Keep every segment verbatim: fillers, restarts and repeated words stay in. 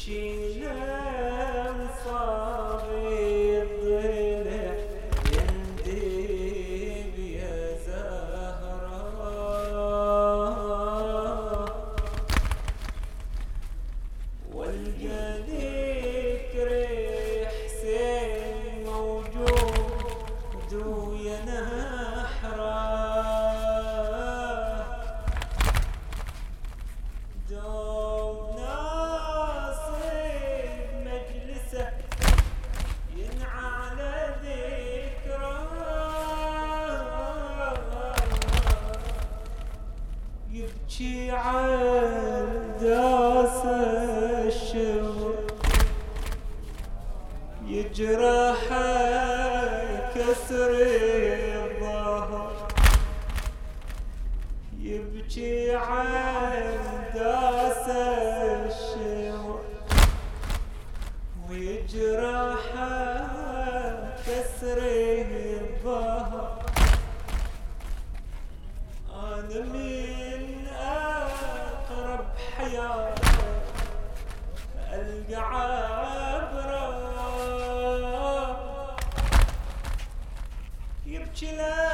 يبكي لم صابي الضلع يندب يا زهراء والقى ذكر حسين موجود ويا نحره دوم ناصب مجلسه ينعى على ذكره يبكي عالداس الشمر يجرح كسر الظهر يبكي عالداس الشمر ويجرح كسر الظهر أنا من أقرب حياتي ألقى عبره يبكي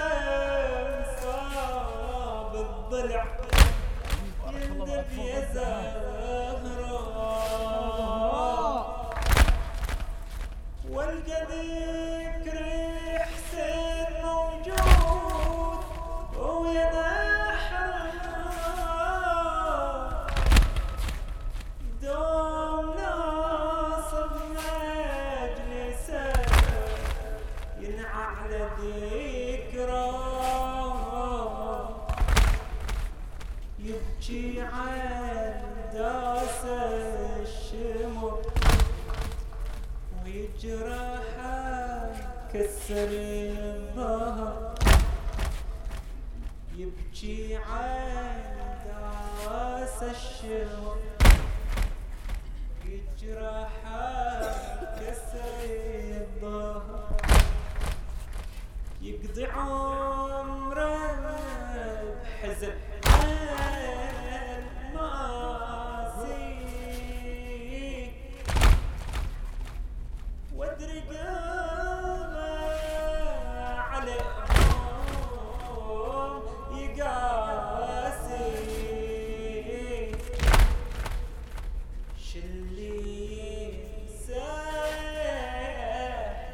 لانصاب الضلع يندب يا زهراء والقى ذكر حسين موجود ويا نحره دوم ناصب مجلسه ينعى على ذكره يبكي عالداس الشمر ويجرح كسر الظهر يبكي عالداس الشمر يجرح كسر الظهر يقضي عمره بحزن الماسي وادري قلبه على هموم يقاسي شلي ساح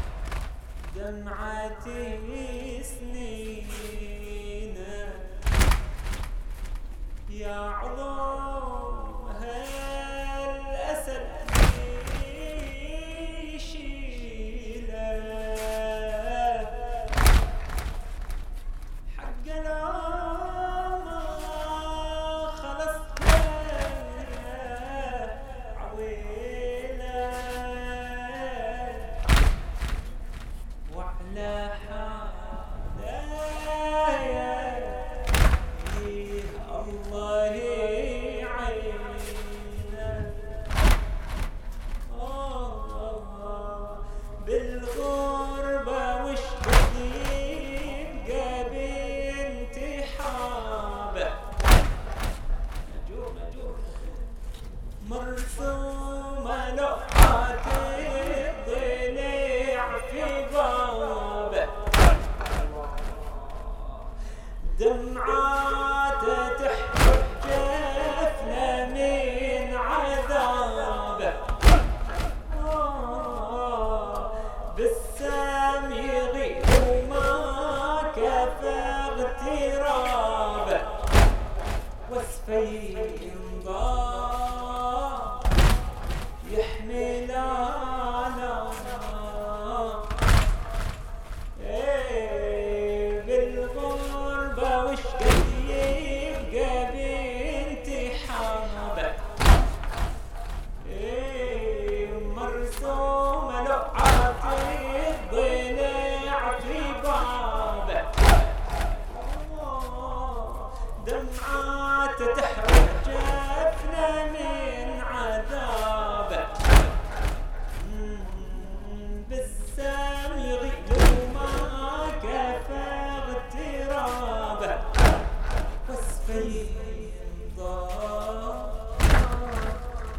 دمعتي سنينه يا عظم هالأسد يشيله حق لا ما خلص عويله وعلى حاله الله يعينه بالغربة وشهد يبقى بانتحابه مجور مجور مرسومة لوحات الضلع في بابه دمعاته تحفر جفنه من عذابه بالسم يغيب وما كفى اغترابه وصفه ينضاء يحمي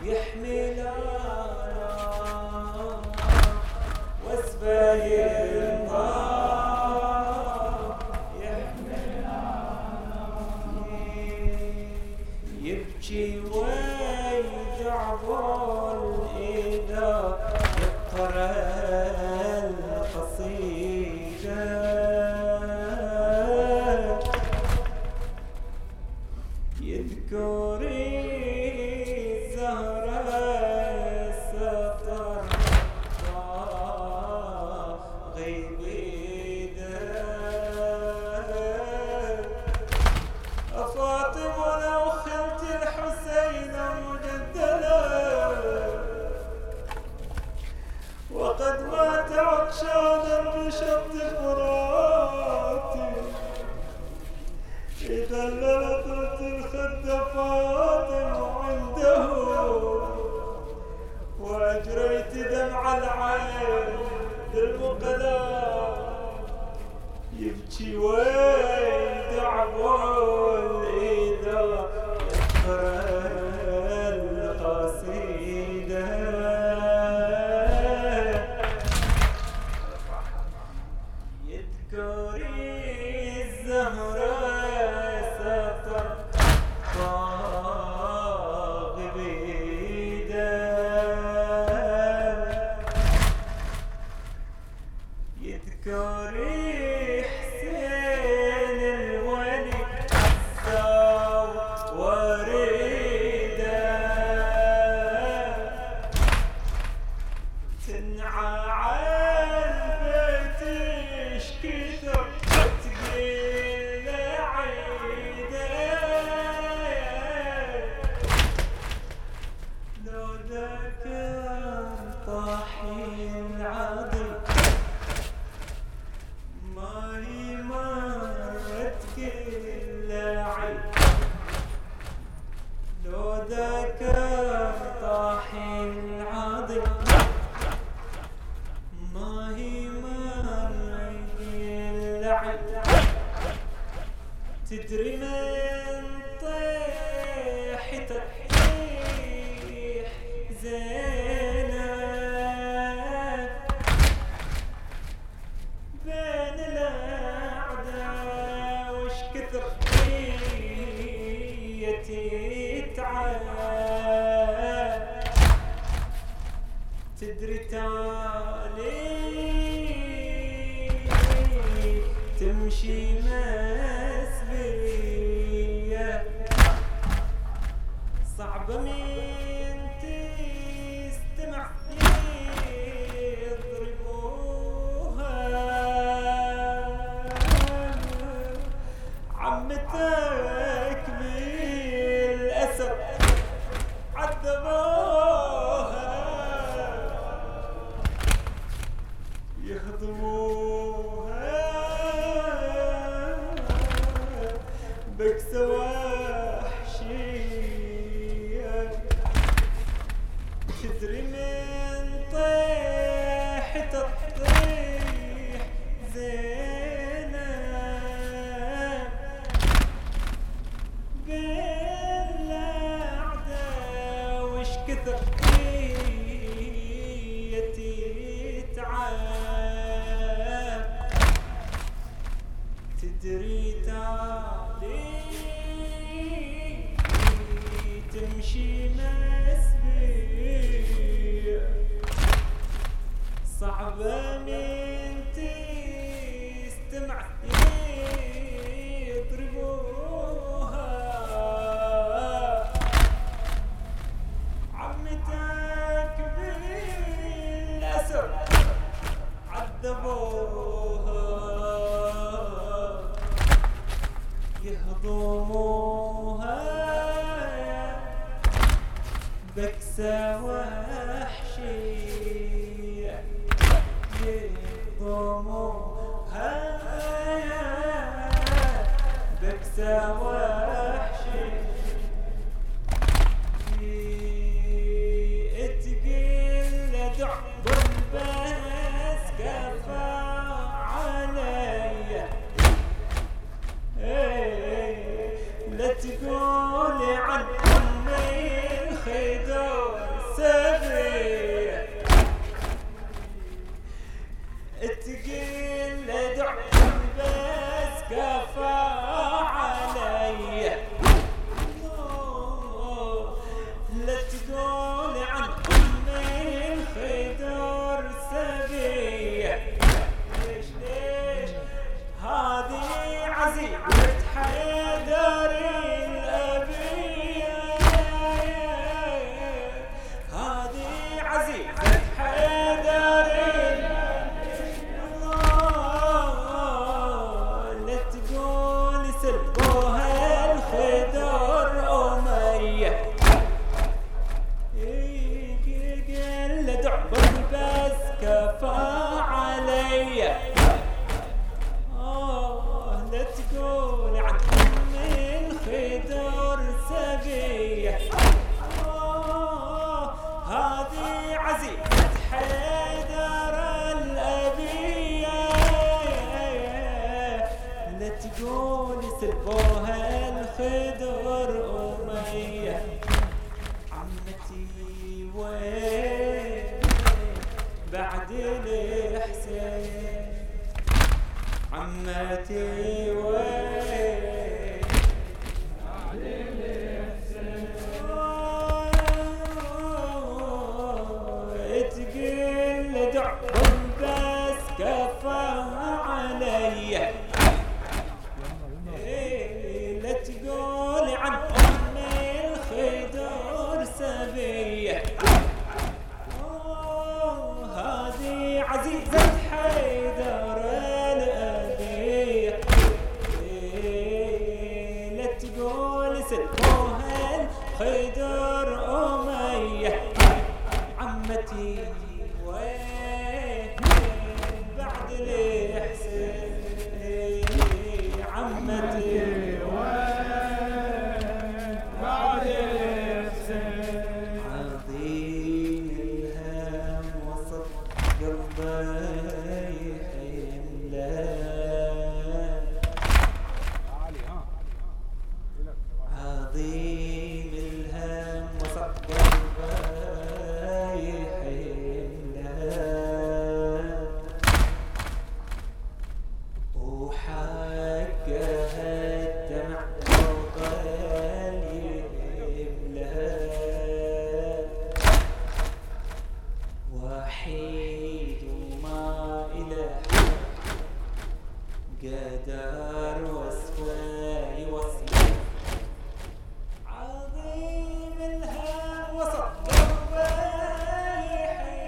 يحملنا واسفه ينطار يحملنا يبكي ويدعبر إذا يقرأ القصيدة يذكري الزهرة سطر غيب إيده فاطمة لو خلت الحسين مجدلا وقد مات عطشانا بشط الفرات إذا لنطرت الخد فاطمة عنده وأجريت دمع العين للمقلاة يبكي ويدعبل إذا يقرأ القصيدة يذكري الزهرة سطر طاغب إيده يذكري حسين الولي حساو وريده تنعى عالبيت كثر تقيل عيده لو ذكر طاحي العظيم ما هي مرت كل عين لو ذكر طاحي العظيم ما هي مرت كل عين تدري من طيحت الطيح زينب بين الأعداء وش كثر حيتي تعب تدري تالي تمشي مسبية صعبة من تستمع يضربوها عمتك بالأسر عذبوها يهضموها بكسة وحشية تدري من طيحة الطيح زينب بالأعداء وش كثر حيتي تعب تدري تالي تمشي مسبية صعبة من تستمع يضربوها عمتك بالأسر عذبوها يهضموها بكسة وحشية يهضموها بكسة وحشية تقيل دعب البس كفى علي لا تقولي عن أمي الخدود سبيه تقيل دع بس كفى علي لا تقول عن أمي الخدر سبيه ليش ليش هذه عزيزة حيدر الأبية هذه عزيزة حيدر لا تقول سبوها الخدر أمية قل دعبر بس كفى علي آه لا تقول عن أمي الخدر سبية آه هذه عزيزة حيدر الأبية لا تقول سلبوها الخدر أمية عمتي وين بعد الحسين عمتي وين بعد الحسين تقل دعبر بس كفى علي لا تقول عن أمي الخدر سبية هذه عزيزة حيدر الأبية لا تقول سلبوها الخدر أمية عمتي وين بعد الحسين عمتي وين بعد الحسين عظيم الهم وسط قلبي حمله عظيم الهم وسط قلبي حمله وحقها الدمع فوق اليملى وحيد وما إله قدر وصفه يوصله عظيم الهم وسط قلبي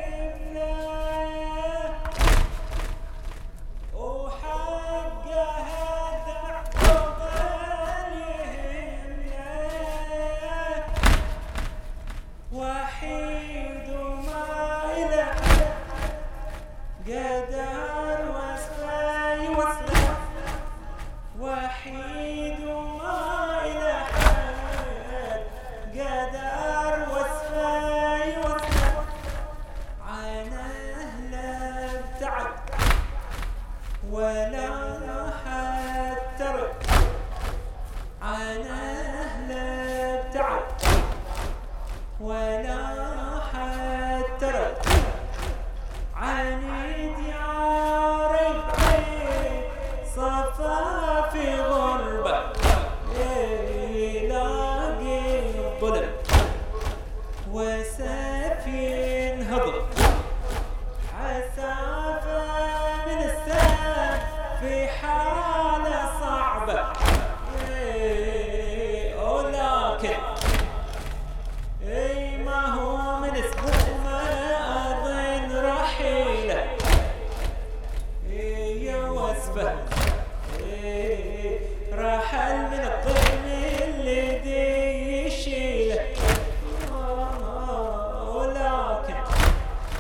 حمله وحقها الدمع فوق اليملى وحيد وما إله قدر وصفه يوصله وحيد وما إله قدر وصفه يوصله عن أهله ابتعد ولا حتى رد عن أهله ابتعد ولا حتى رد عنيد يا ربي صفا في غربة يلاقي الظلم وسفين هضم حسافة من السماء في حالة صعبة ولكن اي ما هو من اسبوع ما اظن رحيله يا وصفه رحل من الطين اللي دي يشيله ولكن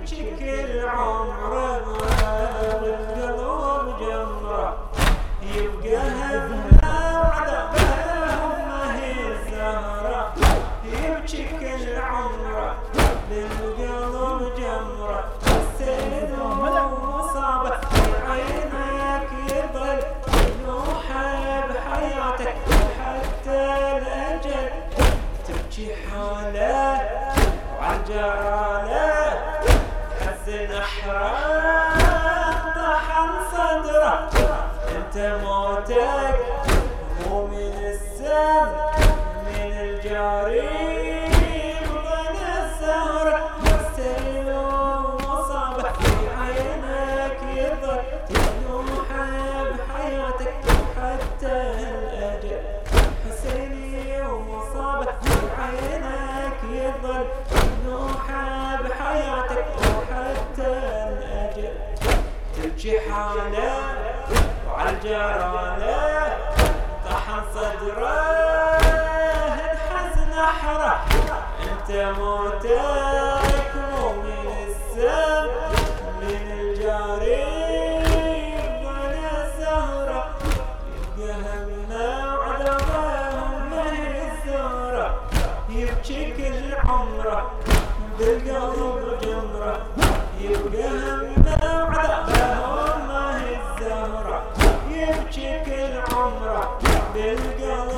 يبكي كل عمره والقلب جمره يبقى همنا وعذابهم ما هي الزهرة يبكي كل عمره للقلب جمره السيد ومصابه في عينك يظل ينوحه بحياتك حتى الأجل تبكي حاله وعالجراله حزن حرام طحن صدره انت موتك مو من السم من الجريم ضن الزهرة السيل ومصابه في عينك يظل تنوحه بحياتك حتى الأجل حسيني ومصابه في عينك يظل تنوحه بحياتك حتى الأجل تبكي حاله وعالجراله طحن صدره الحزن احره انت موتك مو من السم من الجريم ضن الزهرة يبقى همنا وعذابهم ما هي الزهرة يبكي كل عمره بالقلب جمره يبقى همنا وعذابهم ما هي الزهرة يبكي كل عمره بالقلب